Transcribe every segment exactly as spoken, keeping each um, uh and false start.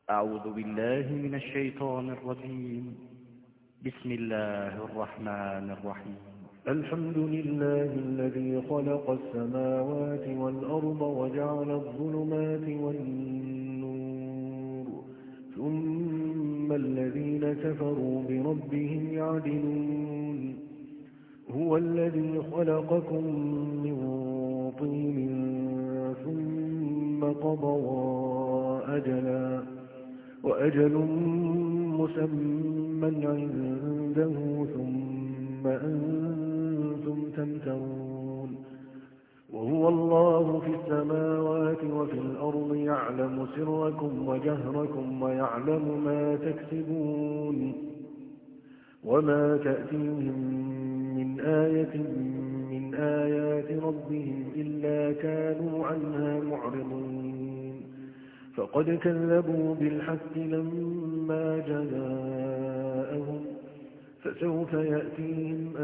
أعوذ بالله من الشيطان الرجيم. بسم الله الرحمن الرحيم. الحمد لله الذي خلق السماوات والأرض وجعل الظلمات والنور ثم الذين كفروا بربهم يعدلون. هو الذي خلقكم من طين ثم قضى أجلا وأجل مسمى عنده ثم أنتم تمترون. وهو الله في السماوات وفي الأرض يعلم سركم وجهركم ويعلم ما تكسبون. وما تأتيهم من آية من آيات ربهم إلا كانوا عنها معرضين. فقد كذبوا بالحق لما جاءهم فسوف يأتيهم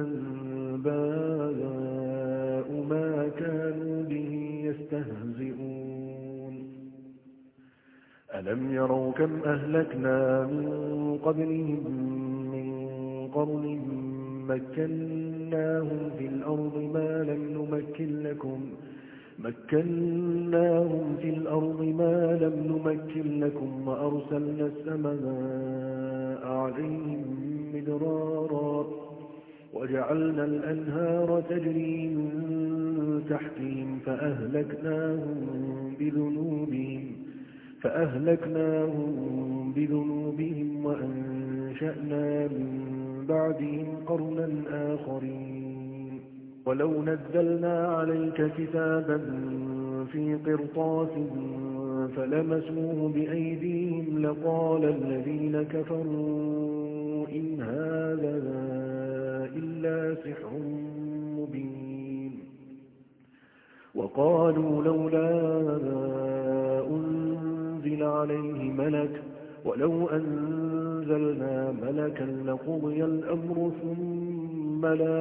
أنباء ما كانوا به يستهزئون. ألم يروا كم أهلكنا من قبلهم من قرن مكناهم في الأرض ما لم نمكن لكم مكناهم في الأرض ما لم نمكن لكم وأرسلنا السماء عليهم مدرارا وجعلنا الأنهار تجري من تحتهم فأهلكناهم بذنوبهم فأهلكناهم بذنوبهم وأنشأنا من بعدهم قرنا آخرين. ولو نزلنا عليك كتابا في قرطاس فلمسوه بأيديهم لقال الذين كفروا إن هذا إلا سحر مبين. وقالوا لولا أنزل عليه ملك ولو أنزلنا ملكا لقضي الأمر ثم لا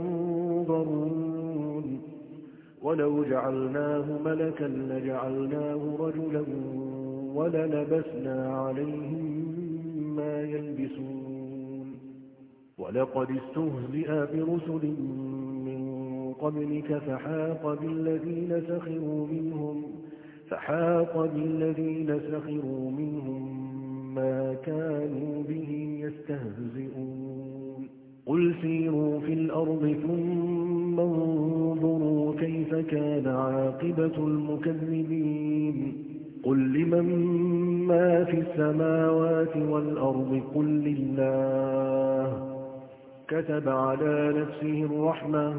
ينظرون. ولو جعلناه ملكا لجعلناه رجلا وللبسنا عليهم ما يلبسون. ولقد استهزئ برسل من قبلك فحاق بالذين سخروا منهم فحاق بالذين سخروا منهم ما كانوا به يستهزئون. قل سيروا في الأرض ثم انظروا كيف كان عاقبة المكذبين. قل لمن ما في السماوات والأرض قل لله كتب على نفسه الرحمة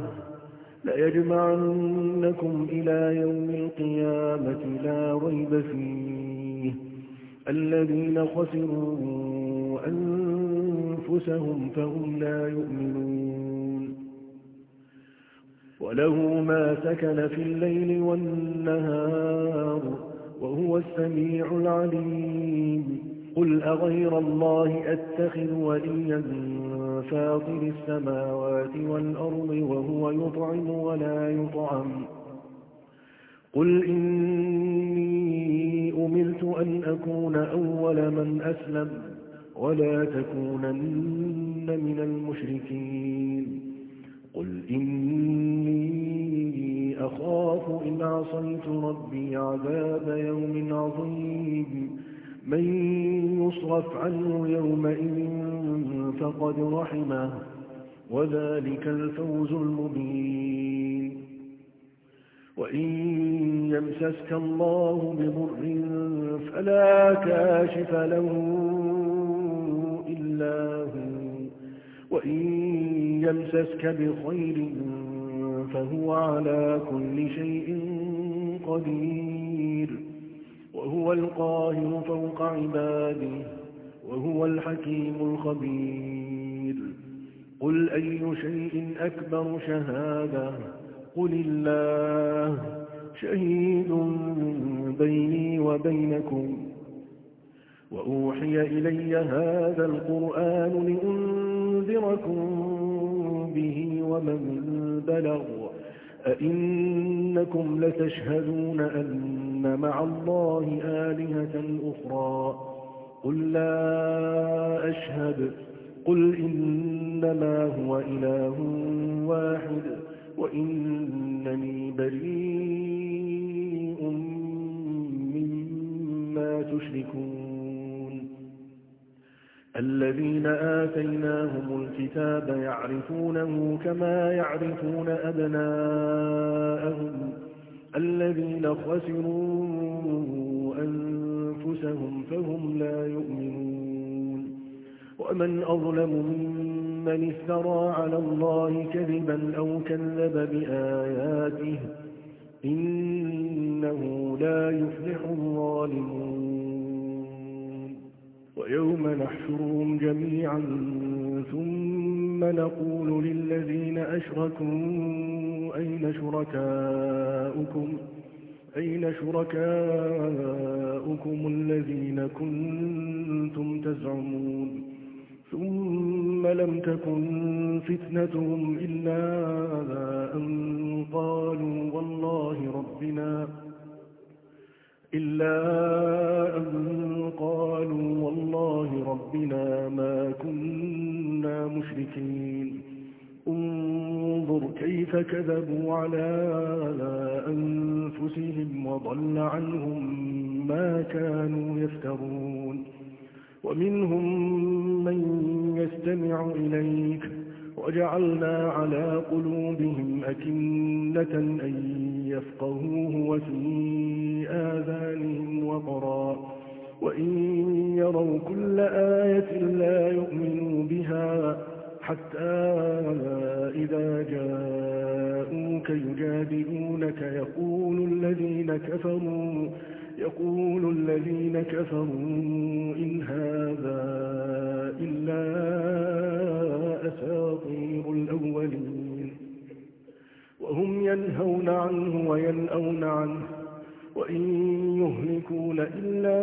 ليجمعنكم إلى يوم القيامة لا ريب فيه الذين خسروا أنفسهم فهم لا يؤمنون. وله ما سكن في الليل والنهار وهو السميع العليم. قل أغير الله أتخذ وليا فاطر السماوات والأرض وهو يطعم ولا يطعم. قل إني أمرت أن أكون أول من أسلم ولا تكونن من المشركين. قل إني أخاف إن عصيت ربي عذاب يوم عظيم. من يصرف عنه يومئذ فقد رحمه وذلك الفوز المبين. وإن يمسسك الله بضر فلا كاشف له إلا هو وإن يمسسك بخير فهو على كل شيء قدير. وهو القاهر فوق عباده وهو الحكيم الخبير. قل أي شيء أكبر شهادة قل الله شهيد بيني وبينكم. وأوحي إلي هذا القرآن لأنذركم به ومن بلغ أئنكم لتشهدون أن مع الله آلهة أخرى قل لا أشهد قل إنما هو إله واحد وإنني بريء مما تشركون الذين آتيناهم الكتاب يعرفونه كما يعرفون أبناءهم الذين خسروا أنفسهم فهم لا يؤمنون ومن أظلم ممن افترى على الله كذبا أو كذب بآياته إنه لا يفلح الظالمون ويوم نحشرهم جميعا ثم نقول للذين أشركوا أين شركاؤكم أين شركاؤكم الذين كنتم تزعمون ثم لم تكن فتنتهم إلا أن قالوا والله ربنا إلا أن قالوا والله ربنا ما كنا مشركين انظر كيف كذبوا على أنفسهم وضل عنهم ما كانوا يفترون ومنهم من يستمع إليك وجعلنا على قلوبهم أكنة أن يفقهوه وفي آذانهم وقرا وإن يروا كل آية لا يؤمنوا بها حتى إذا جاءوك يجادلونك يقول الذين كفروا يقول الذين كفروا إن هذا إلا أساطير الأولين وهم ينهون عنه وينأون عنه وإن يهلكون إلا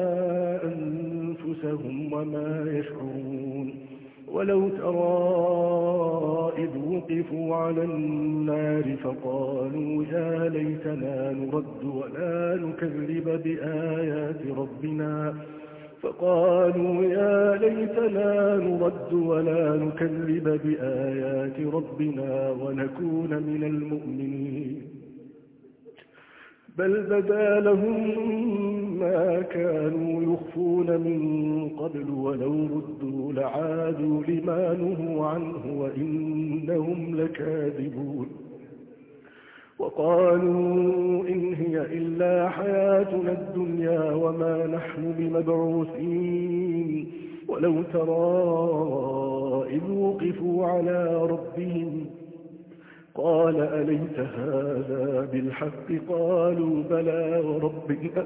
أنفسهم وما يشعرون ولو ترى إذ وقفوا على النار فقالوا يا ليتنا نرد ولا نكذب بآيات ربنا فقالوا يا ليتنا نرد ولا نكذب بآيات ربنا ونكون من المؤمنين بل بدا لهم ما كانوا يخفون من قبل ولو ردوا لعادوا لما نهوا عنه وإنهم لكاذبون وقالوا إن هي إلا حياتنا الدنيا وما نحن بمبعوثين ولو ترى إذ وقفوا على ربهم قال أليس هذا بالحق قالوا بلى وربنا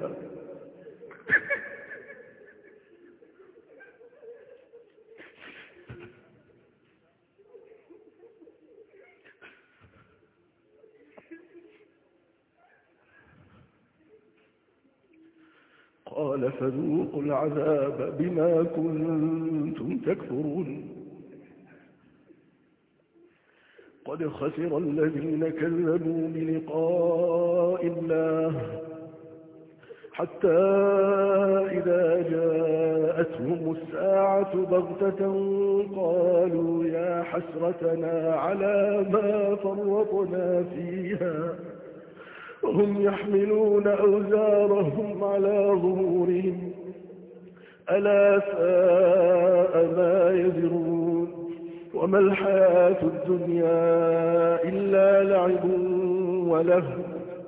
قال فذوقوا العذاب بما كنتم تكفرون قد خسر الذين كذبوا بلقاء الله حتى إذا جاءتهم الساعة بغتة قالوا يا حسرتنا على ما فرطنا فيها وهم يحملون أوزارهم على ظهورهم ألا ساء ما يزرون وما الحياة الدنيا إلا لعب ولهو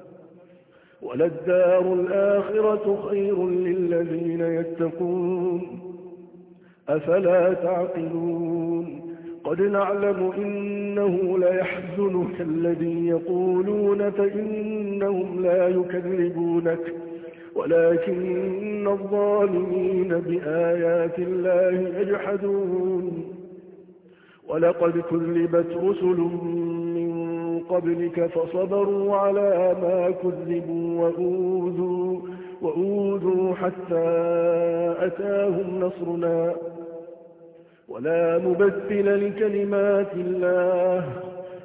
وللدار الآخرة خير للذين يتقون أفلا تعقلون قد نعلم إنه ليحزنك الذي يقولون فإنهم لا يكذبونك ولكن الظالمين بآيات الله يجحدون ولقد كذبت رسل من قبلك فصبروا على ما كذبوا وأوذوا, وأوذوا حتى أتاهم نصرنا ولا مبدل لكلمات الله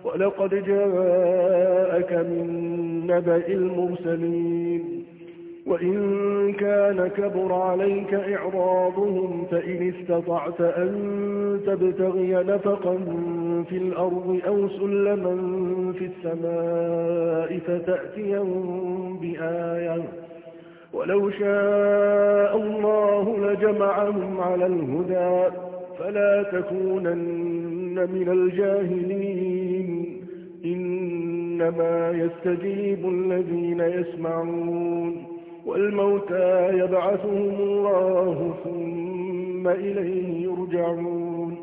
ولقد جاءك من نبأ المرسلين وإن كان كبر عليك إعراضهم فإن استطعت أن تبتغي نفقا في الأرض أو سلما في السماء فتأتيهم بآية ولو شاء الله لجمعهم على الهدى فلا تكونن من الجاهلين إنما يستجيب الذين يسمعون والموتى يبعثهم الله ثم إليه يرجعون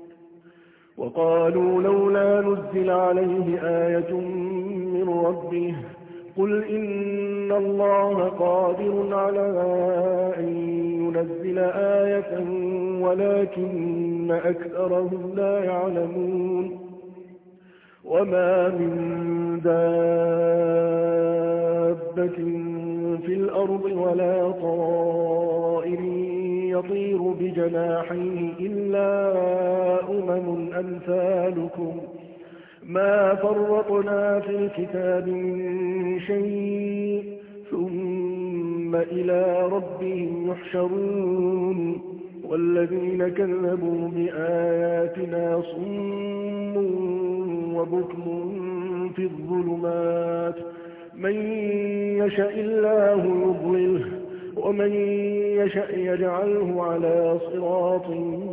وقالوا لولا نزل عليه آية من ربه قل إن الله قادر على أن ينزل آية ولكن أكثرهم لا يعلمون وما من دابة في الأرض ولا طائر يطير بجناحيه إلا أمم أمثالكم ما فرطنا في الكتاب من شيء ثم إلى ربهم يحشرون والذين كذبوا بآياتنا صم وبكم في الظلمات من يشاء الله يضلله ومن يشاء يجعله على صراط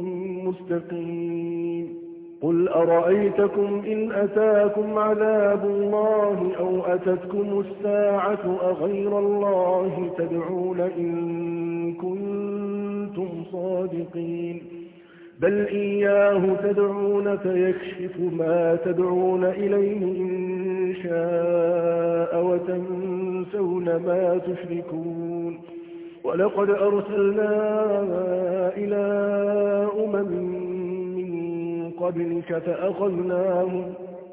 مستقيم قل أرأيتكم إن أتاكم عذاب الله أو أتتكم الساعة أغير الله تدعون إن كنتم صادقين بل إياه تدعون فيكشف ما تدعون إليه إن شاء وتنسون ما تشركون ولقد أرسلنا إلى أمم قبلك فأخذناهم,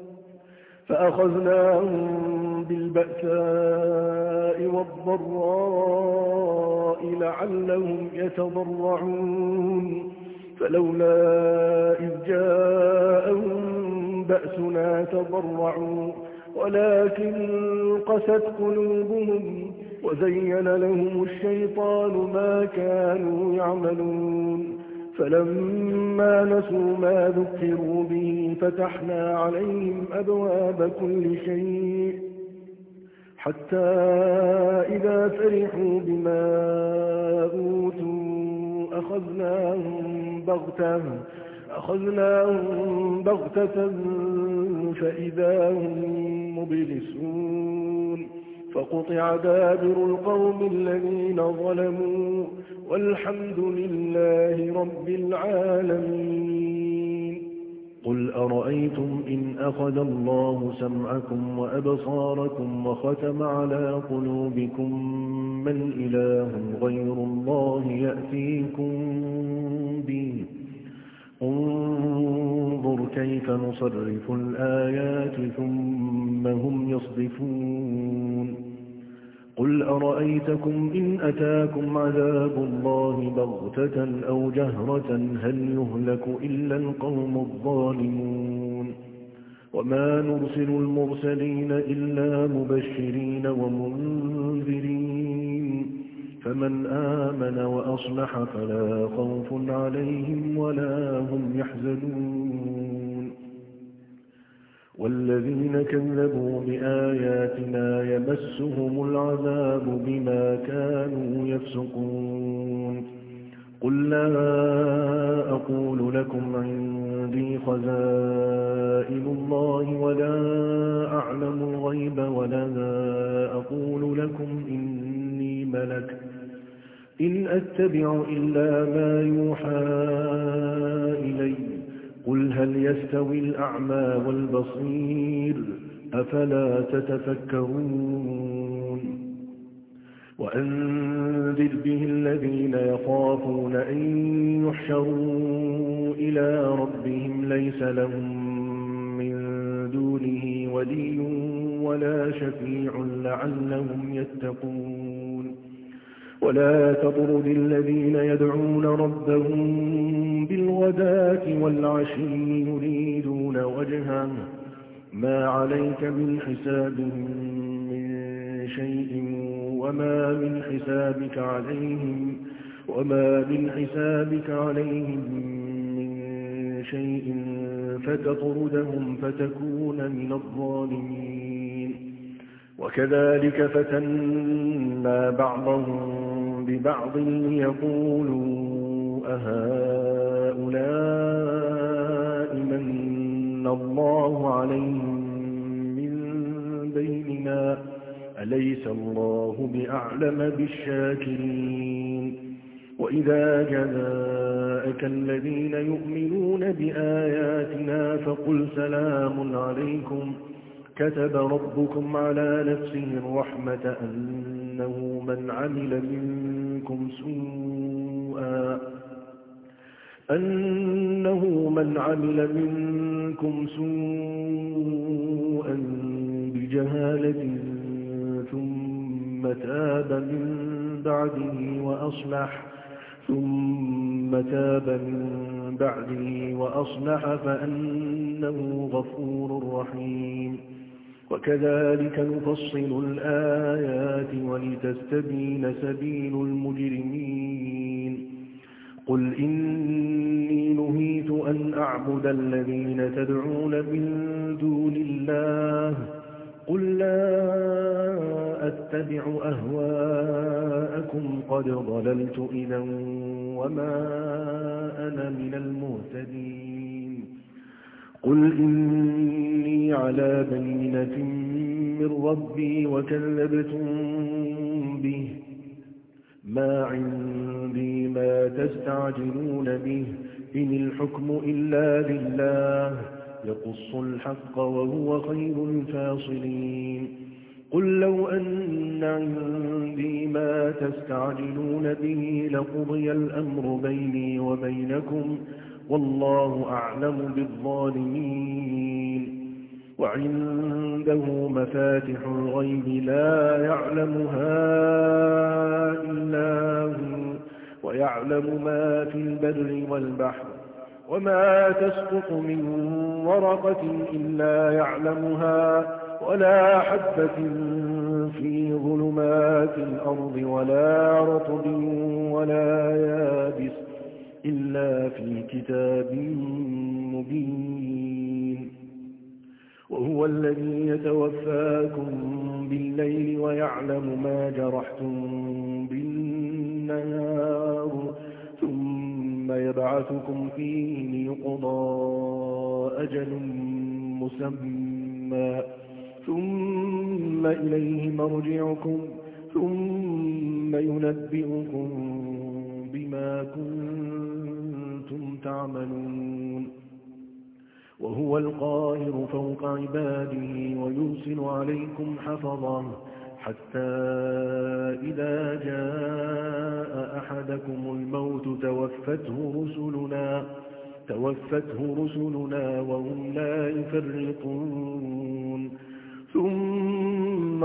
فأخذناهم بالبأساء والضراء لعلهم يتضرعون فلولا إذ جاءهم بأسنا تضرعوا ولكن قست قلوبهم وزين لهم الشيطان ما كانوا يعملون فلما نسوا ما ذكروا به فتحنا عليهم أبواب كل شيء حتى إذا فرحوا بما أوتوا أخذناهم بغتة أخذناهم بغتة فإذا هم مبلسون فقطع دابر القوم الذين ظلموا والحمد لله رب العالمين قل أرأيتم إن أخذ الله سمعكم وأبصاركم وختم على قلوبكم من إله غير الله يأتيكم به انظر كيف نصرف الآيات ثم هم يصدفون قل أرأيتكم إن أتاكم عذاب الله بغتة أو جهرة هل يهلك إلا القوم الظالمون وما نرسل المرسلين إلا مبشرين ومنذرين فمن آمن وأصلح فلا خوف عليهم ولا هم يحزنون والذين كذبوا بآياتنا يمسهم العذاب بما كانوا يفسقون قل لا أقول لكم عندي خزائن الله ولا أعلم الغيب ولا أقول لكم إني ملك إن أتبع إلا ما يوحى إلي قل هل يستوي الأعمى والبصير أفلا تتفكرون وأنذر به الذين يخافون أن يحشروا إلى ربهم ليس لهم من دونه ولي ولا شفيع لعلهم يتقون ولا تطرد الذين يدعون ربهم بالغداة والعشي يريدون وجهه ما عليك من حسابهم من شيء وما من حسابك عليهم وما من حسابك عليهم من شيء فتطردهم فتكون من الظالمين. وكذلك فتنا بعضهم ببعض ليقولوا أهؤلاء من الله عليهم من بيننا أليس الله بأعلم بالشاكرين. وإذا جاءك الذين يؤمنون بآياتنا فقل سلام عليكم كتب ربكم على نفسه الرحمة أنه من عمل منكم سوءا أنه من عمل منكم سوءا بجهالة ثم تاب من بعده وأصلح ثم تاب من بعده وأصلح فأنه غفور رحيم. وكذلك نفصل الآيات ولتستبين سبيل المجرمين. قل إني نهيت أن أعبد الذين تدعون من دون الله قل لا أتبع أهواءكم قد ضللت إذا وما أنا من المهتدين. قل إني على بينة من ربي وكذبتم به ما عندي ما تستعجلون به إن الحكم إلا لله يقص الحق وهو خير الفاصلين. قل لو أن عندي ما تستعجلون به لقضي الأمر بيني وبينكم والله أعلم بالظالمين. وعنده مفاتح الغيب لا يعلمها إلا هو ويعلم ما في البر والبحر وما تسقط من ورقة إلا يعلمها ولا حبة في ظلمات الأرض ولا رطب ولا يابس إلا في كتاب مبين. وهو الذي يتوفاكم بالليل ويعلم ما جرحتم بالنهار ثم يبعثكم فيه ليقضى أجل مسمى ثم إليه مرجعكم ثم ينبئكم بما كنتم تعملون. وهو القاهر فوق عباده ويرسل عليكم حفظه حتى إذا جاء أحدكم الموت توفته رسلنا توفته رسلنا وهم لا يفرطون ثم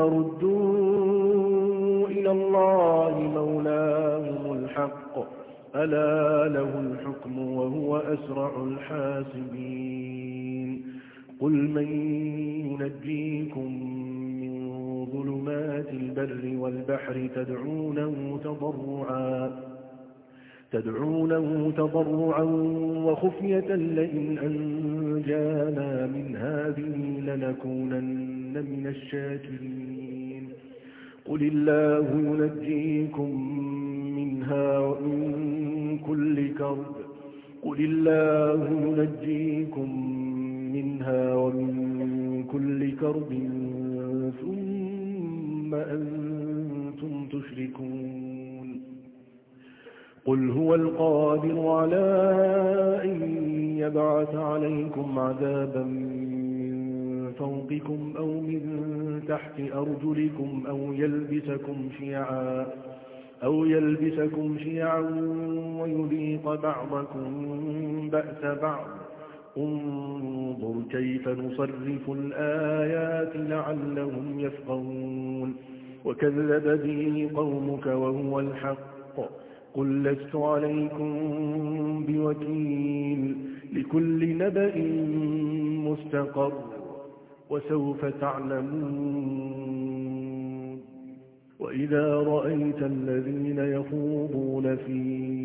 ردوا إلى الله مولاهم الحق ألا له الحكم وهو أسرع الحاسبين. قل من ينجيكم من ظلمات البر والبحر تدعونه تضرعا تدعونه تضرعا وخفية لئن أنجانا من هذه لنكونن من الشاكرين. قل الله ينجيكم منها ومن كل كرب قل الله ينجيكم منها ومن كل كرب ثم أنتم تشركون. قل هو القادر على أن يبعث عليكم عذابا من فوقكم أو من تحت أرجلكم أو يلبسكم شيعا أو يلبسكم شيعا ويذيق بعضكم بأس بعض. انظر كيف نصرف الآيات لعلهم يفقهون. وكذب به قومك وهو الحق قل لست عليكم بوكيل لكل نبأ مستقر وسوف تعلمون. وإذا رأيت الذين يخوضون في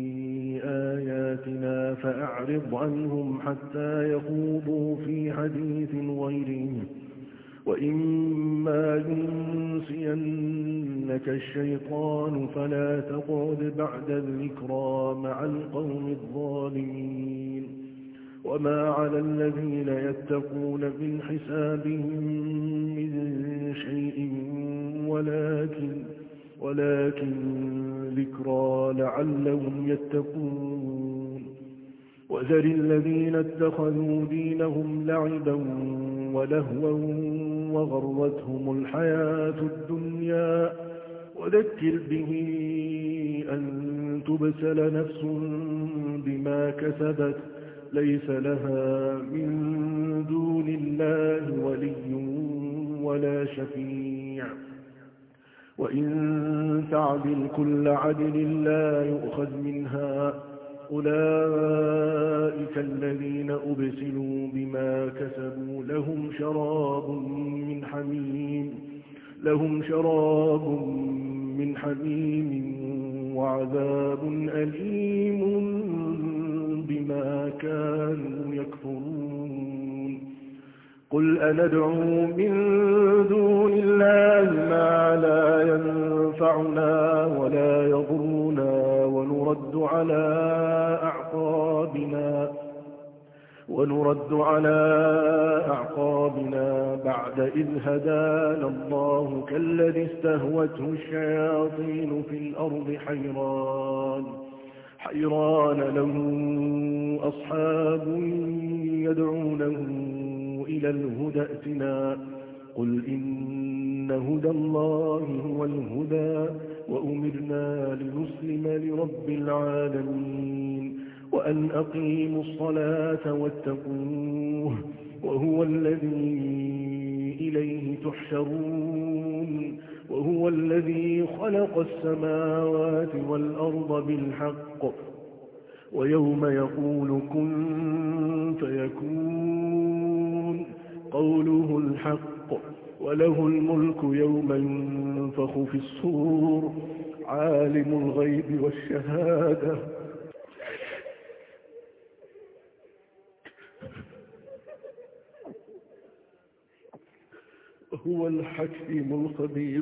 آياتنا فأعرض عنهم حتى يخوضوا في حديث غيره وإما ينسينك الشيطان فلا تقعد بعد الذكرى مع القوم الظالمين وما على الذين يتقون من حسابهم من شيء ولكن, ولكن ذكرى لعلهم يتقون وذر الذين اتخذوا دينهم لعبا ولهوا وغرتهم الحياة الدنيا وذكر به أن تبسل نفس بما كسبت ليس لها من دون الله ولي ولا شفيع وإن تعدل كل عدل لا يؤخذ منها أولئك الذين أبسلوا بما كسبوا لهم شراب من حميم لهم شراب من حميم وعذاب أليم بما كانوا يكفرون قل أندعو من دون الله ما لا ينفعنا ولا يضرنا ونرد على أعقابنا ونرد على أعقابنا بعد إذ هدانا الله كالذي استهوته الشياطين في الأرض حيران حيران له أصحاب يدعونه إلى الهدى ائتنا قل إن هدى الله هو الهدى وأمرنا لنسلم لرب العالمين وأن أقيموا الصلاة واتقوه وهو الذي إليه تحشرون وهو الذي خلق السماوات والأرض بالحق ويوم يقول كن فيكون قوله الحق وله الملك يوم ينفخ في الصور عالم الغيب والشهادة هو الحكيم الخبير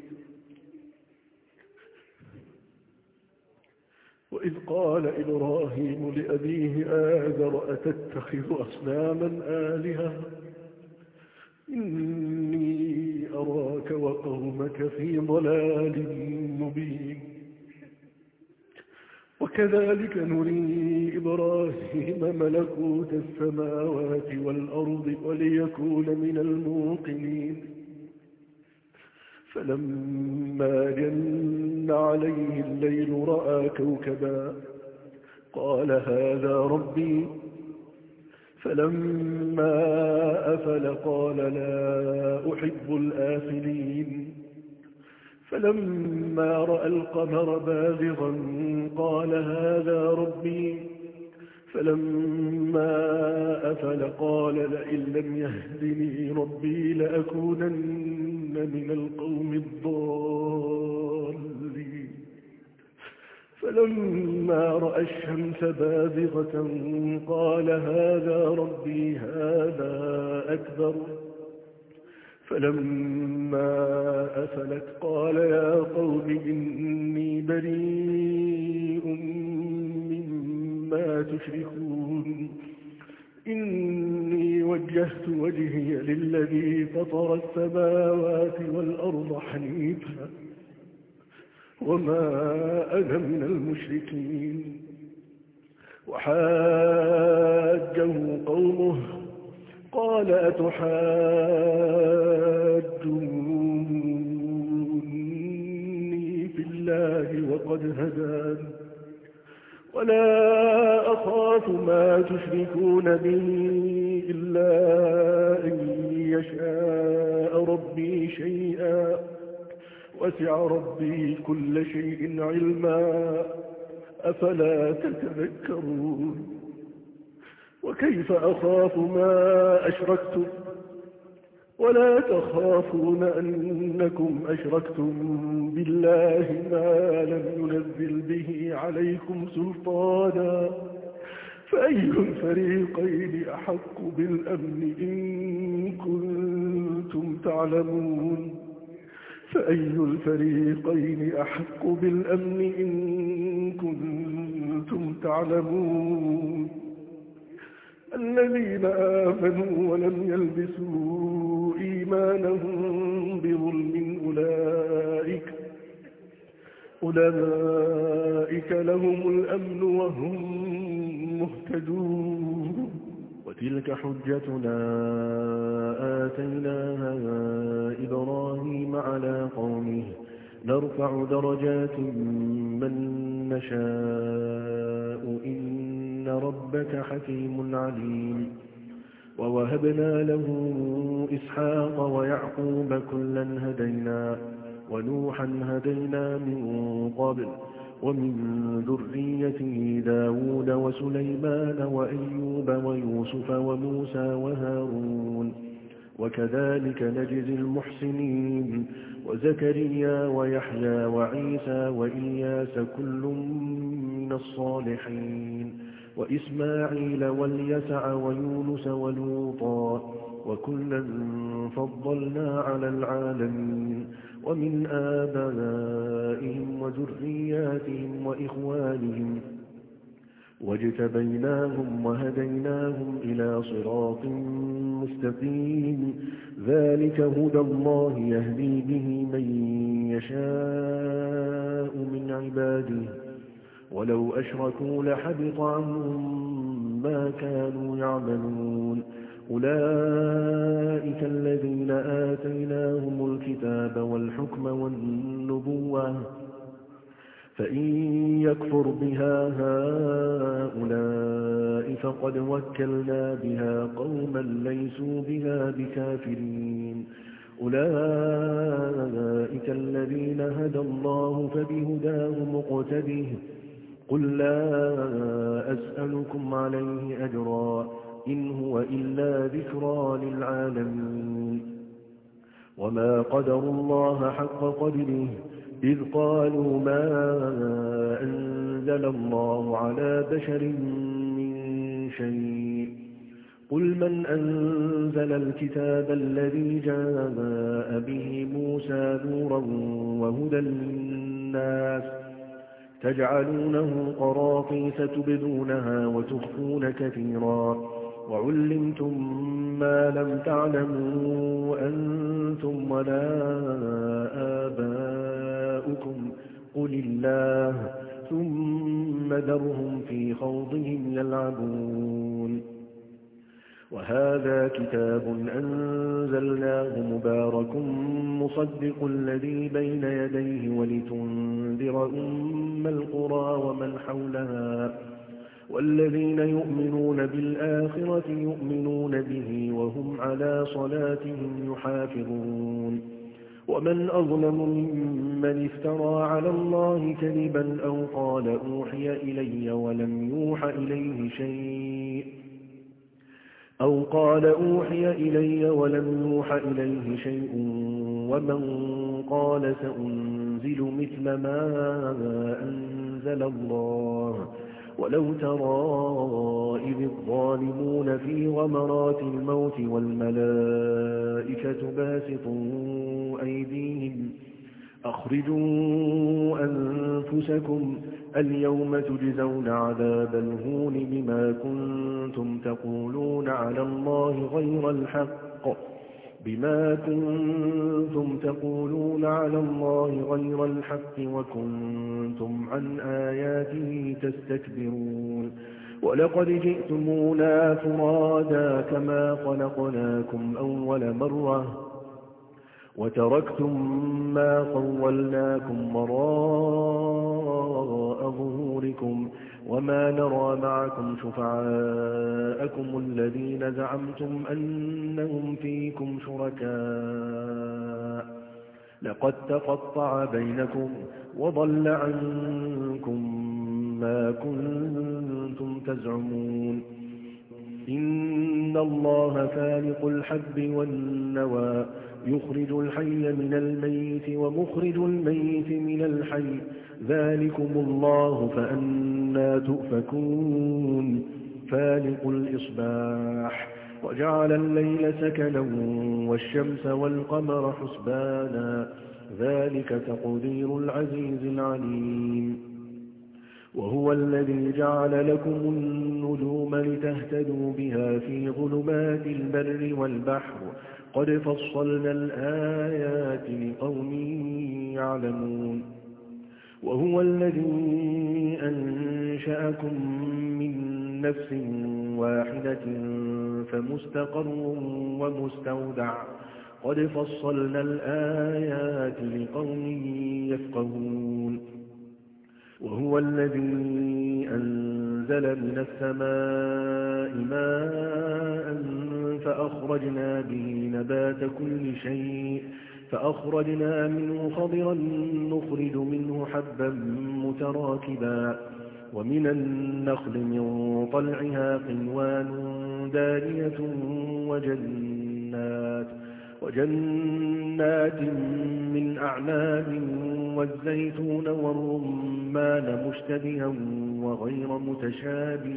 وإذ قال إبراهيم لأبيه آذر أتتخذ أصناما آلهة إني أراك وقومك في ضلال مبين وكذلك نري إبراهيم ملكوت السماوات والأرض وليكون من الموقنين فلما جن عليه الليل رأى كوكبا قال هذا ربي فلما أفل قال لا أحب الآفلين فلما رأى القمر بازغا قال هذا ربي فلما أفل قال لئن لم يهدني ربي لأكونن من القوم الضالين فلما رأى الشمس بازغة قال هذا ربي هذا أكبر فلما أفلت قال يا قوم إني بريء مما تشركون إني وجهت وجهي للذي فطر السماوات والأرض حنيفا وما أنا من المشركين وحاجه قومه قال أتحاجوني في الله وقد هدان ولا أخاف ما تشركون به إلا أن يشاء ربي شيئا وسع ربي كل شيء علما أفلا تتذكرون وكيف أخاف ما أشركتم ولا تخافون أنكم أشركتم بالله ما لم ينزل به عليكم سلطانا فأي الفريقين أحق بالأمن إن كنتم تعلمون فأي الفريقين أحق بالأمن إن كنتم تعلمون الذين آمنوا ولم يلبسوا إيمانهم بظلم أولئك أولئك لهم الأمن وهم مهتدون وتلك حجتنا آتيناها إبراهيم على قومه نرفع درجات من نشاء إن ربك حكيم عليم ووهبنا له إسحاق ويعقوب كلا هدينا ونوحا هدينا من قبل ومن ذريته داود وسليمان وأيوب ويوسف وموسى وهارون وكذلك نجزي المحسنين وزكريا ويحيى وعيسى وإياس كل من الصالحين وإسماعيل واليسع ويونس ولوطا وكلا فضلنا على العالمين ومن آبائهم وذرياتهم وإخوانهم واجتبيناهم وهديناهم إلى صراط مستقيم ذلك هدى الله يهدي به من يشاء من عباده ولو أشركوا لحبط عنهم ما كانوا يعملون أولئك الذين آتيناهم الكتاب والحكم والنبوة فإن يكفر بها هؤلاء فقد وكلنا بها قوما ليسوا بها بكافرين أولئك الذين هدى الله فبهداه مقتده قل لا أسألكم عليه أجرا إن هو إلا ذكرى للعالمين وما قدروا الله حق قدره إذ قالوا ما أنزل الله على بشر من شيء قل من أنزل الكتاب الذي جاء به موسى نورا وهدى للناس تجعلونه قراطيس تبدونها وتخفون كثيرا وعلمتم ما لم تعلموا أنتم ولا آباؤكم قل الله ثم ذرهم في خوضهم يلعبون وهذا كتاب أنزلناه مبارك مصدق الذي بين يديه ولتنذر أم القرى ومن حولها والذين يؤمنون بالآخرة يؤمنون به وهم على صلاتهم يحافظون ومن أظلم ممن افترى على الله كذبا أو قال أوحي إلي ولم يوحى إليه شيء أو قال أوحي إلي ولم يوحى إليه شيء ومن قال سأنزل مثل ما أنزل الله ولو ترى إذ الظالمون في غمرات الموت والملائكة باسطوا أيديهم أخرجوا أنفسكم اليوم تجزون عذاب الهون بما كنتم تقولون على الله غير الحق بما كنتم تقولون على الله غير الحق وكنتم عن آياته تستكبرون ولقد جئتمونا فرادا كما خلقناكم أول مرة وتركتم ما خولناكم وراء ظهوركم وما نرى معكم شفعاءكم الذين زعمتم أنهم فيكم شركاء لقد تقطع بينكم وضل عنكم ما كنتم تزعمون إن الله فالق الحب والنوى يخرج الحي من الميت ومخرج الميت من الحي ذلكم الله فأنى تؤفكون فالق الإصباح وجعل الليل سكنا والشمس والقمر حسبانا ذلك تقدير العزيز العليم وهو الذي جعل لكم النجوم لتهتدوا بها في ظلمات البر والبحر قد فصلنا الآيات لقوم يعلمون وهو الذي أنشأكم من نفس واحدة فمستقر ومستودع قد فصلنا الآيات لقوم يفقهون وهو الذي أنزل من السماء ماء فأخرجنا به نبات كل شيء فأخرجنا منه خضرا نخرج منه حبا متراكبا ومن النخل من طلعها قنوان دانية وجنات وجنات من أعناب والزيتون والرمان مشتبها وغير متشابه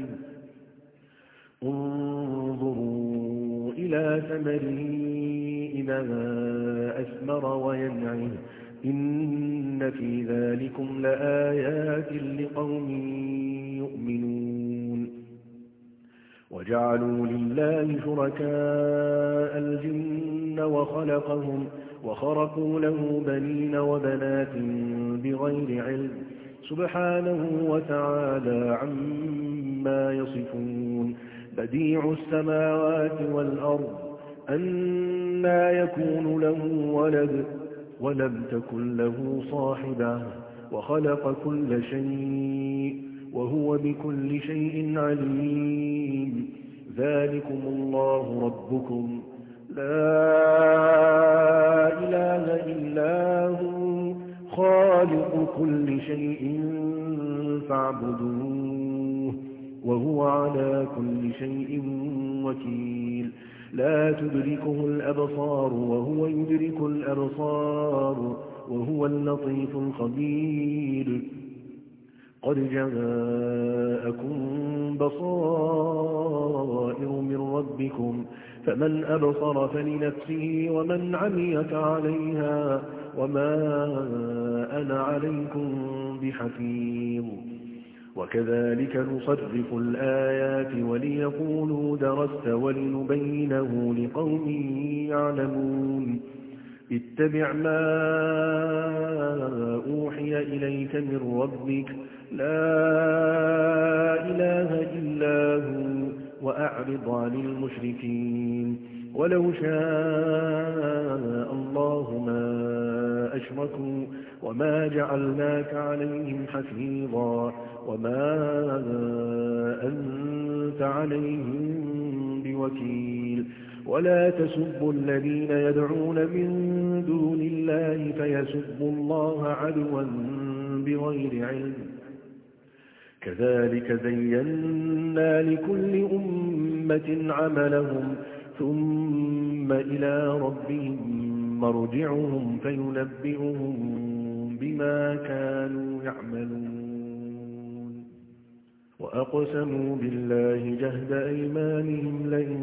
انظروا إلى ثمره إذا أثمر وينعه إن في ذلكم لآيات لقوم يؤمنون وجعلوا لله شركاء الجن وخلقهم وخرقوا له بنين وبنات بغير علم سبحانه وتعالى عما يصفون بديع السماوات والأرض أنى يكون له ولد ولم تكن له صاحبة وخلق كل شيء وهو بكل شيء عليم ذلكم الله ربكم لا إله إلا هو خالق كل شيء فاعبدوه وهو على كل شيء وكيل لا تدركه الأبصار وهو يدرك الأبصار وهو اللطيف الخبير قد جاءكم بصائر من ربكم فمن أبصر فلنفسه ومن عمي فعليها وما أنا عليكم بحفيظ وكذلك نصرف الآيات وليقولوا درست ولنبينه لقوم يعلمون اتبع ما أوحي إليك من ربك لا إله إلا هو وأعرض عن المشركين ولو شاء الله ما أشركوا وما جعلناك عليهم حفيظا وما أنت عليهم بوكيل ولا تسبوا الذين يدعون من دون الله فيسبوا الله عدوا بغير علم كذلك زينا لكل أمة عملهم ثم إلى ربهم مرجعهم فينبئهم بما كانوا يعملون وأقسموا بالله جهد أيمانهم لئن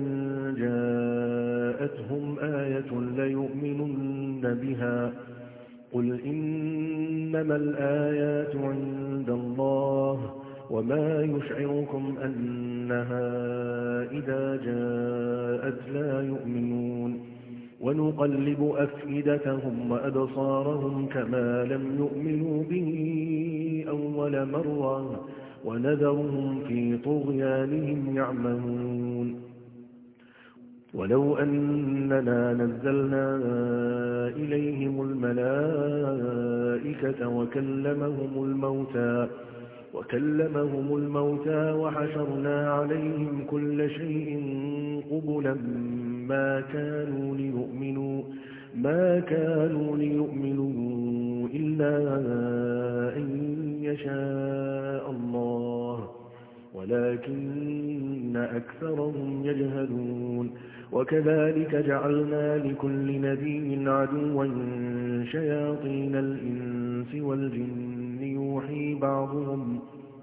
جاءتهم آية ليؤمنن بها قل إنما الآيات عند الله وما يشعركم أنها إذا جاءت لا يؤمنون ونقلب أفئدتهم وأبصارهم كما لم يؤمنوا به أول مرة ونذرهم في طغيانهم يعمهون ولو أننا نزلنا إليهم الملائكة وكلمهم الموتى وكلمهم الموتى وحشرنا عليهم كل شيء قبلا ما كانوا ليؤمنوا ما كانوا ليؤمنوا إلا أن يشاء الله ولكن أكثرهم يجهلون وكذلك جعلنا لكل نبي عدوا شياطين الإنس والجن يوحي بعضهم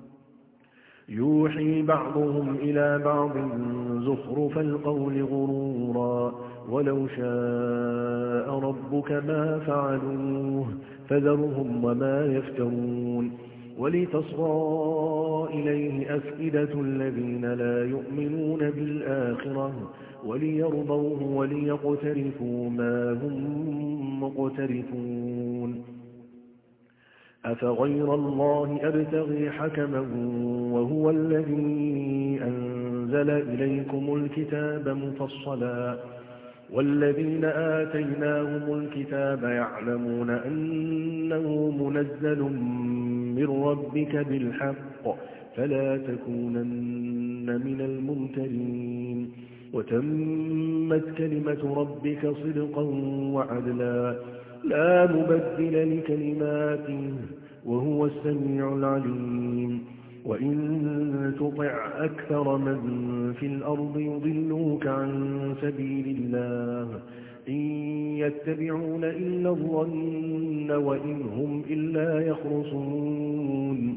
يوحي بعضهم إلى بعض زخرف القول غرورا ولو شاء ربك ما فعلوه فذرهم وما يفترون ولتصغى إليه أفئدة الذين لا يؤمنون بالآخرة وليرضوه وليقترفوا ما هم مقترفون أفغير الله أبتغي حكما وهو الذي أنزل إليكم الكتاب مفصلا والذين آتيناهم الكتاب يعلمون أنه منزل من ربك بالحق فلا تكونن من الممترين وتمت كلمة ربك صدقا وعدلا لا مبدل لكلماته وهو السميع العليم وإن تطع أكثر من في الأرض يضلوك عن سبيل الله إن يتبعون إلا الظن وإن هم إلا يخرصون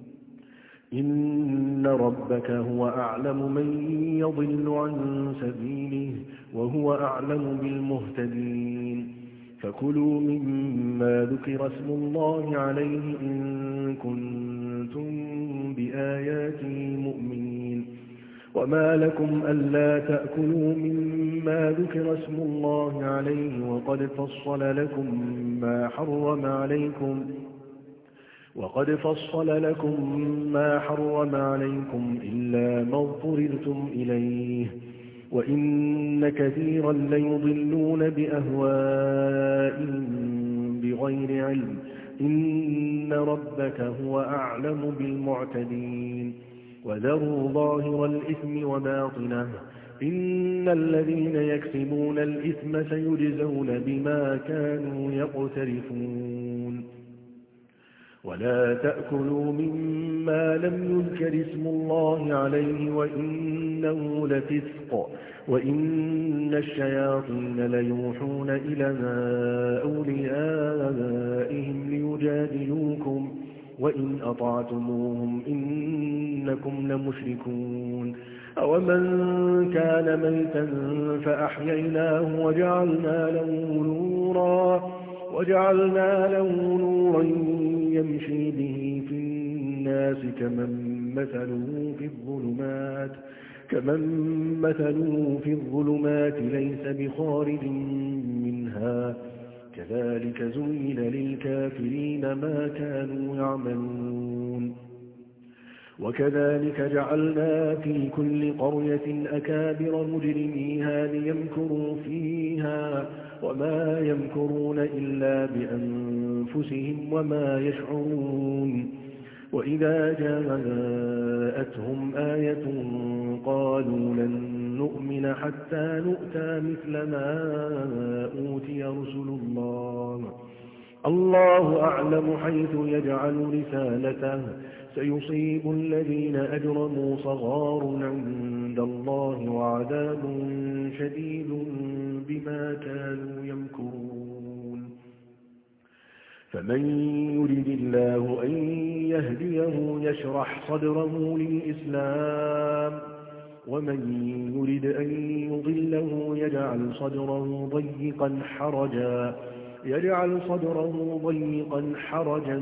إن ربك هو أعلم من يضل عن سبيله وهو أعلم بالمهتدين فكلوا مما ذكر اسم الله عليه إن كنتم بآياته مؤمنين وما لكم ألا تأكلوا مما ذكر اسم الله عليه وقد فصل لكم ما حرم عليكم وقد فصل لكم ما حرم عليكم إلا ما اضطررتم إليه وإن كثيرا ليضلون بأهوائهم بغير علم إن ربك هو أعلم بالمعتدين وذروا ظاهر الإثم وباطنه إن الذين يكسبون الإثم سيجزون بما كانوا يقترفون ولا تأكلوا مما لم يذكر اسم الله عليه وإنه لفسق وإن الشياطين ليوحون إلى أوليائهم ليجادلوكم وإن أطعتموهم إنكم لمشركون أومن كان ميتا فأحييناه وجعلنا له نورا وجعلنا له نورا يمشي به في الناس كمن مثله في الظلمات كمن مثله في الظلمات ليس بخارج منها كذلك زين للكافرين ما كانوا يعملون وكذلك جعلنا في كل قرية أكابر مجرميها ليمكروا فيها وما يمكرون إلا بأنفسهم وما يشعرون وإذا جاءتهم آية قالوا لن نؤمن حتى نؤتى مثل ما أوتي رسل الله الله أعلم حيث يجعل رسالته سيصيب الذين أجرموا صغار عند الله وعذاب شديد بما كانوا يمكرون فمن يرد الله أن يهديه يشرح صدره للإسلام ومن يرد أن يضله يجعل صدره ضيقا حرجا يجعل صدره ضيقا حرجا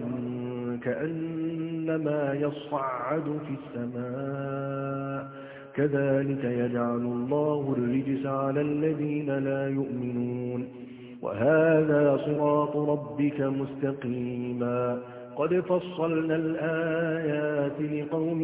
كأنما يصعد في السماء كذلك يجعل الله الرجس على الذين لا يؤمنون وهذا صراط ربك مستقيما قد فصلنا الآيات لقوم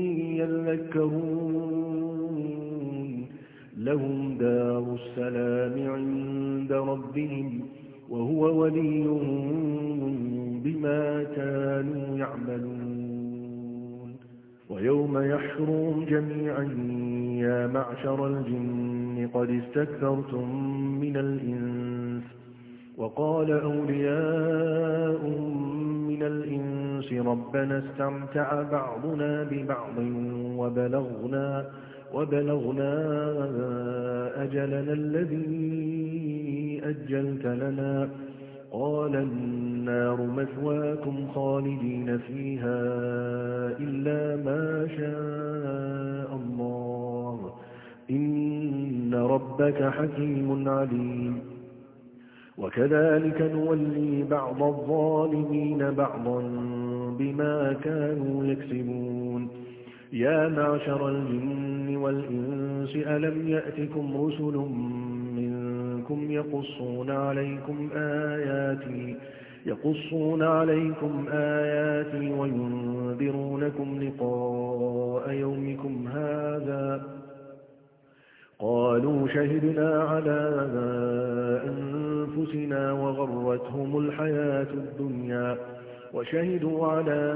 يذكرون لهم دار السلام عند ربهم وهو وليهم بما كانوا يعملون ويوم يحشرهم جميعا يا معشر الجن قد استكثرتم من الإنس وقال أولياؤهم من الإنس ربنا استمتع بعضنا ببعض وبلغنا, وبلغنا أجلنا الذي أجلت لنا قال النار مثواكم خالدين فيها إلا ما شاء الله إن ربك حكيم عليم وكذلك نولي بعض الظالمين بعضا بما كانوا يكسبون يا معشر الجن والإنس ألم يأتكم رسل منكم يقصون عليكم آياتي يقصون عليكم آياتي وينذرونكم لقاء يومكم هذا قالوا شهدنا على أنفسنا وغرتهم الحياة الدنيا وشهدوا على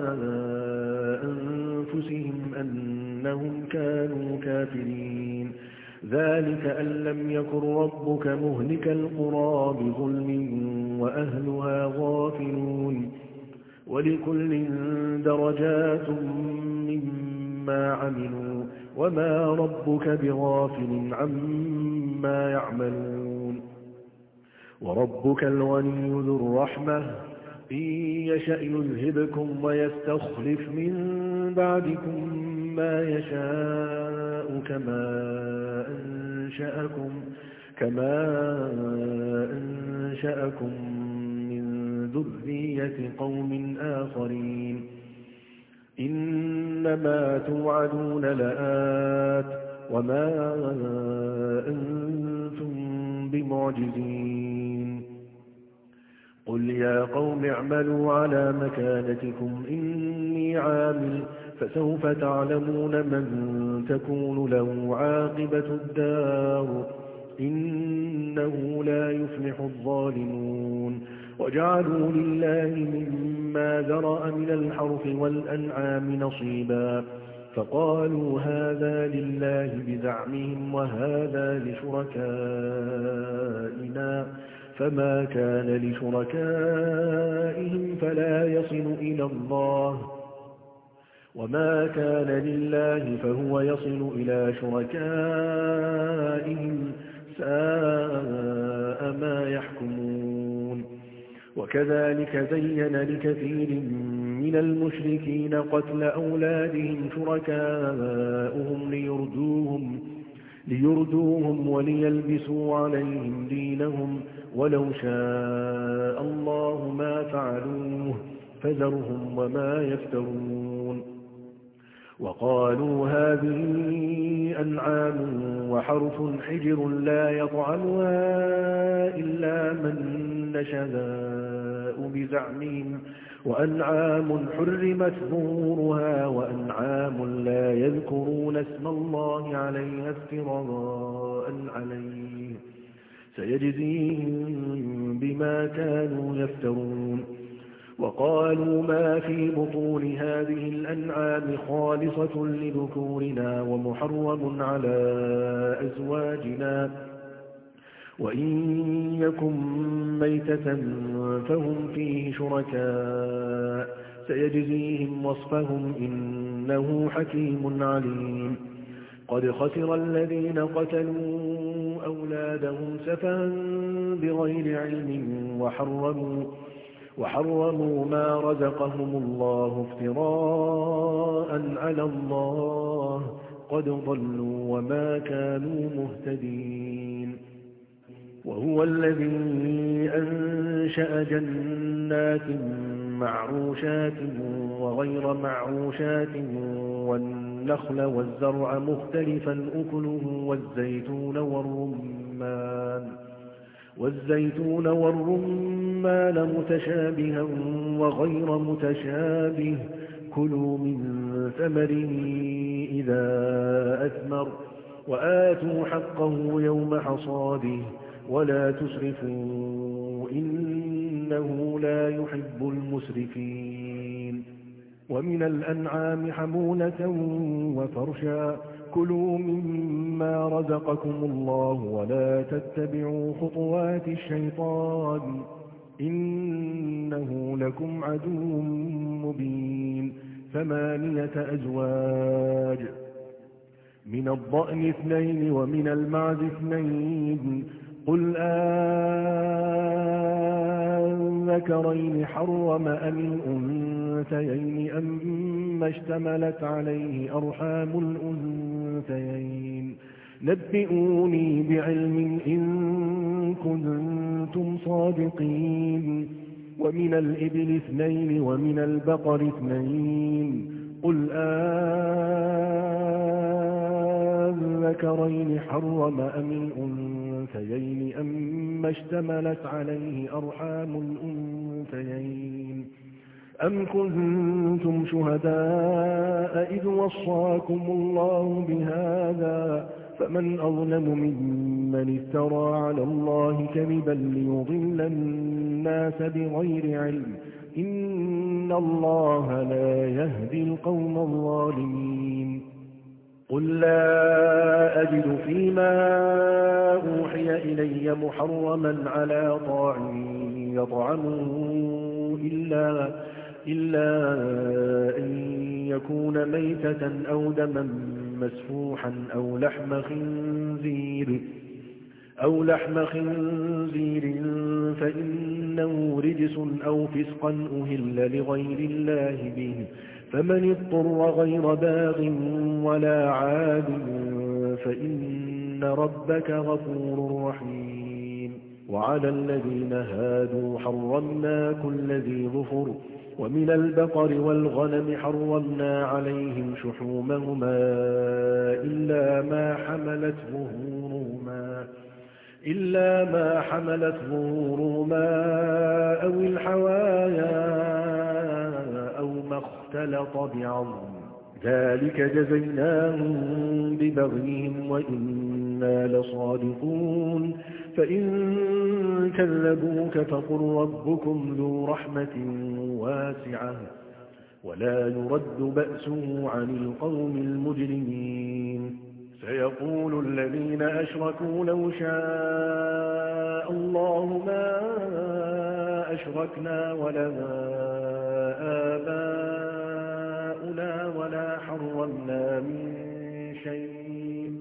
أنفسهم أنهم كانوا كافرين ذلك أن لم يكن ربك مهلك القرى بظلم وأهلها غافلون ولكل درجات مما عملوا وما ربك بغافل عما يعملون وربك الغني ذو الرحمة إن يشأ يذهبكم ويستخلف من بعدكم ما يشاء كما أنشأكم, كما أنشأكم من ذرية قوم آخرين إنما توعدون لآت وما أنتم بمعجزين قل يا قوم اعملوا على مكانتكم إني عامل فسوف تعلمون من تكون له عاقبة الدار إنه لا يفلح الظالمون وجعلوا لله مما ذرأ من الحرث والأنعام نصيبا فقالوا هذا لله بزعمهم وهذا لشركائنا فما كان لشركائهم فلا يصل إلى الله وما كان لله فهو يصل إلى شركائهم ساء ما يحكمون وكذلك زين لكثير من المشركين قتل أولادهم شركاؤهم ليردوهم, ليردوهم وليلبسوا عليهم دينهم ولو شاء الله ما فعلوه فذرهم وما يفترون وقالوا هذه أنعام وحرث حجر لا يطعمها إلا من نشاء بزعمهم وأنعام حرمت ظهورها وأنعام لا يذكرون اسم الله عليها افتراء عليه سيجزيهم بما كانوا يفترون وقالوا ما في بطون هذه الأنعام خالصة لذكورنا ومحرم على أزواجنا وإن يكن ميتة فهم فيه شركاء سيجزيهم وصفهم إنه حكيم عليم قد خسر الذين قتلوا أولادهم سفها بغير علم وحرموا وحرموا ما رزقهم الله افتراء على الله قد ضلوا وما كانوا مهتدين وهو الذي أنشأ جنات معروشات وغير معروشات والنخل والزرع مختلفا أكله والزيتون والرمان والزيتون والرمان متشابها وغير متشابه كلوا من ثمره إذا أثمر وآتوا حقه يوم حصاده ولا تسرفوا إنه لا يحب المسرفين ومن الأنعام حمولة وفرشا كلوا مما رزقكم الله ولا تتبعوا خطوات الشيطان إنه لكم عدو مبين ثمانية أزواج من الضأن اثنين ومن المعز اثنين قل أذكرين حرم أم الأنثيين أم اشتملت عليه أرحام الأنثيين نبئوني بعلم إن كنتم صادقين ومن الإبل اثنين ومن البقر اثنين قل أذكرين حرم أم الأنثيين أم اشتملت عليه أرحام الأنثيين أم كنتم شهداء إذ وصاكم الله بهذا فمن أظلم ممن افترى على الله كذبا ليضل الناس بغير علم إن الله لا يهدي القوم الظالمين قل لا أجد فيما أوحي إلي محرما على طاعم يطعمه إلا, إلا أن يكون ميتة أو دما مسفوحا أو لحم خنزير أو لحم خنزير فإنه رجس أو فسقا أهل لغير الله به فمن اضطر غير باغ ولا عاد فإن ربك غفور رحيم وعلى الذين هادوا حرمنا كل ذي ظفر ومن البقر والغنم حرمنا عليهم شحومهما إلا ما حملت ظهورهما إلا ما حملت ظهورهما أو الحوايا أو ما اختلط بعظم ذلك جزيناهم ببغيهم وإنا لصادقون فإن كذبوك فقل ربكم ذو رحمة واسعة ولا يرد بأسه عن القوم المجرمين سيقول الذين أشركوا لو شاء الله ما أشركنا ولا آباؤنا ولا حرمنا من شيء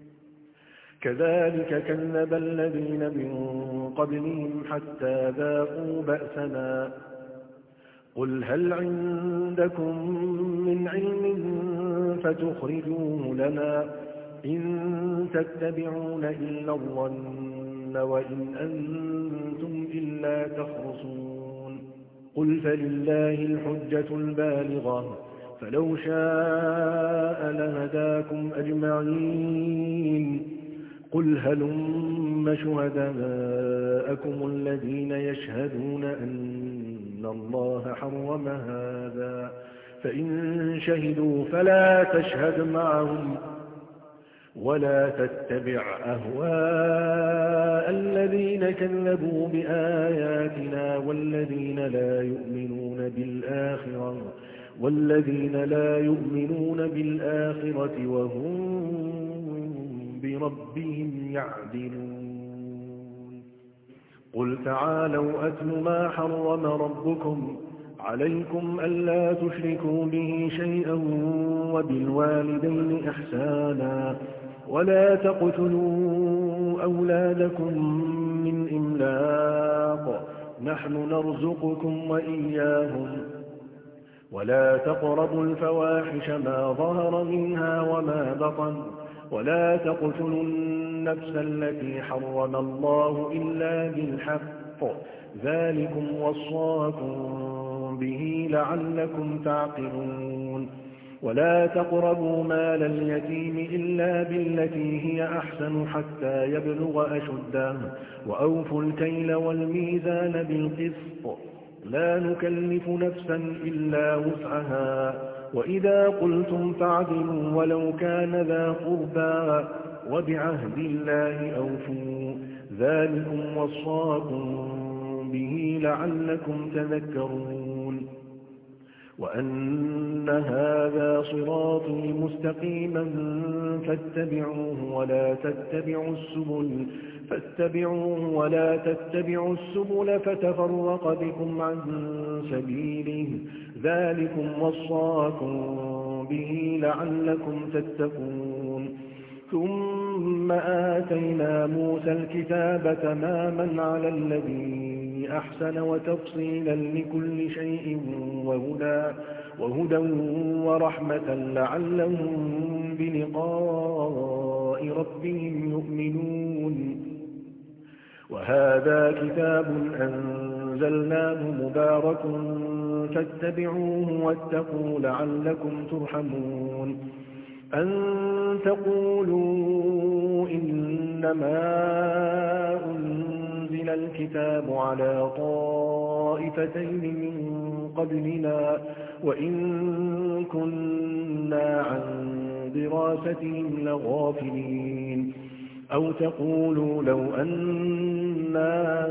كذلك كذب الذين من قبلهم حتى ذاقوا بأسنا قل هل عندكم من علم فتخرجوه لنا إن تتبعون إلا الظن وإن أنتم إلا تخرصون قل فلله الحجة البالغة فلو شاء لهداكم أجمعين قل هلم شهداءكم الذين يشهدون أن الله حرم هذا فإن شهدوا فلا تشهد معهم ولا تتبع أهواء الذين كذبوا بآياتنا والذين لا يؤمنون بالآخرة والذين لا يؤمنون بالآخرة وهم بربهم يعدلون قل تعالوا أتل ما حرم ربكم عليكم ألا تشركوا به شيئا وبالوالدين إحسانا ولا تقتلوا أولادكم من إملاق نحن نرزقكم وإياهم ولا تقربوا الفواحش ما ظهر منها وما بطن ولا تقتلوا النفس التي حرم الله إلا بالحق ذلكم وصاكم به لعلكم تعقلون ولا تقربوا مال اليتيم إلا بالتي هي أحسن حتى يبلغ أشده وأوفوا الكيل والميزان بالقسط لا نكلف نفسا إلا وسعها وإذا قلتم فاعدلوا ولو كان ذا قربى وبعهد الله أوفوا ذلكم وصاكم به لعلكم تذكرون وأن هذا صراطي مستقيما فاتبعوه ولا تتبعوا السبل فاتبعوه ولا تتبعوا السبل فتفرق بكم عن سبيله ذلكم وصاكم به لعلكم تتقون ثم آتينا موسى الكتاب تماما على الذي أحسن وتفصيلا لكل شيء وهدى, وهدى ورحمة لعلهم بلقاء ربهم يؤمنون وهذا كتاب أنزلناه مبارك فاتبعوه واتقوا لعلكم ترحمون أن تقولوا إنما أنزل الكتاب على طائفتين من قبلنا وإن كنا عن دراستهم لغافلين أو تقولوا لو أنا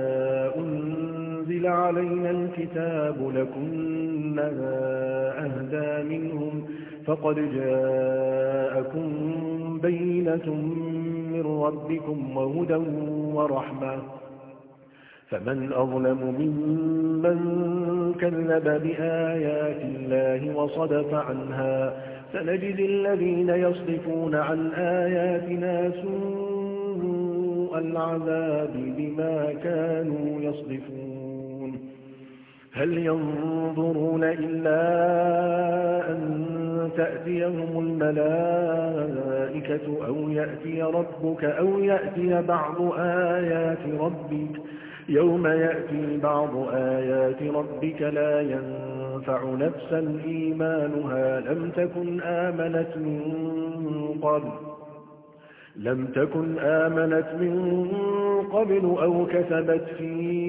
أنزل علينا الكتاب لكنا أهدى منهم فقد جاءكم بينة من ربكم وهدى ورحمة فمن أظلم ممن كذب بآيات الله وصدف عنها سنجزي الذين يصدفون عن آياتنا سوء العذاب بما كانوا يصدفون هل ينظرون إلا أن تأتيهم الملائكة أو يأتي ربك أو يأتي بعض آيات ربك يوم يأتي بعض آيات ربك لا ينفع نفسا إيمانها لم تكن آمنت من قبل لم تكن آمنت من قبل أو كسبت في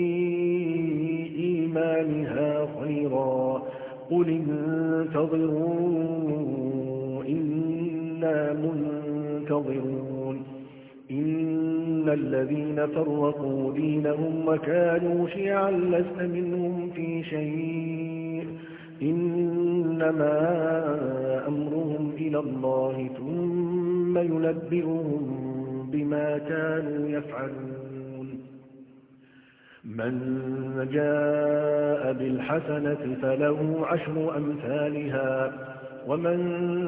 إيمانها خيرا قل انتظروا إنا منتظرون إن الذين فرقوا دينهم وكانوا شيعا لست منهم في شيء إنما أمرهم إلى الله ثم ينبئهم بما كانوا يفعلون من جاء بالحسنة فله عشر أمثالها ومن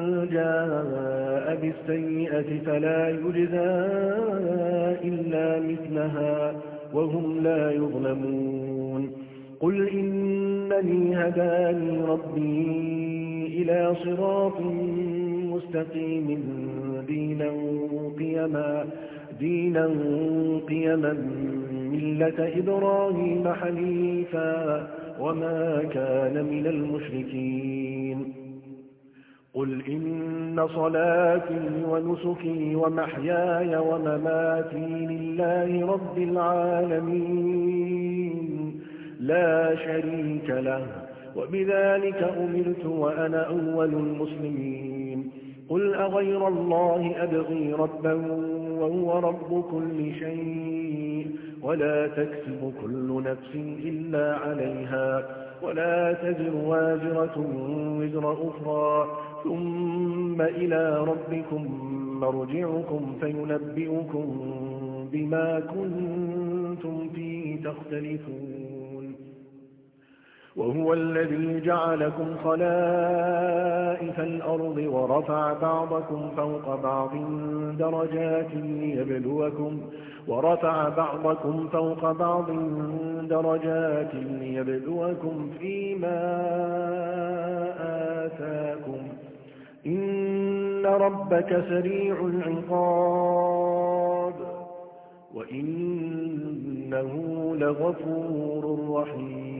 جاء بالسيئة فلا يجزى إلا مثلها وهم لا يظلمون قل إنني هداني ربي إلى صراط مستقيم دينا قيما دينا قيما ملة إبراهيم حنيفا وما كان من المشركين قل إن صلاتي ونسكي ومحياي ومماتي لله رب العالمين لا شريك له وبذلك أمرت وأنا أول المسلمين قل أغير الله أبغي ربا وهو رب كل شيء ولا تكسب كل نفس إلا عليها ولا تزر وازرة وزر أخرى ثم إلى ربكم مرجعكم فينبئكم بما كنتم فيه تختلفون وهو الذي جعلكم خلائف الأرض ورفع بعضكم فوق بعض درجات ليبلوكم ورفع بعضكم فوق بعض درجات ليبلوكم فيما آتاكم إن ربك سريع العقاب وإنه لغفور رحيم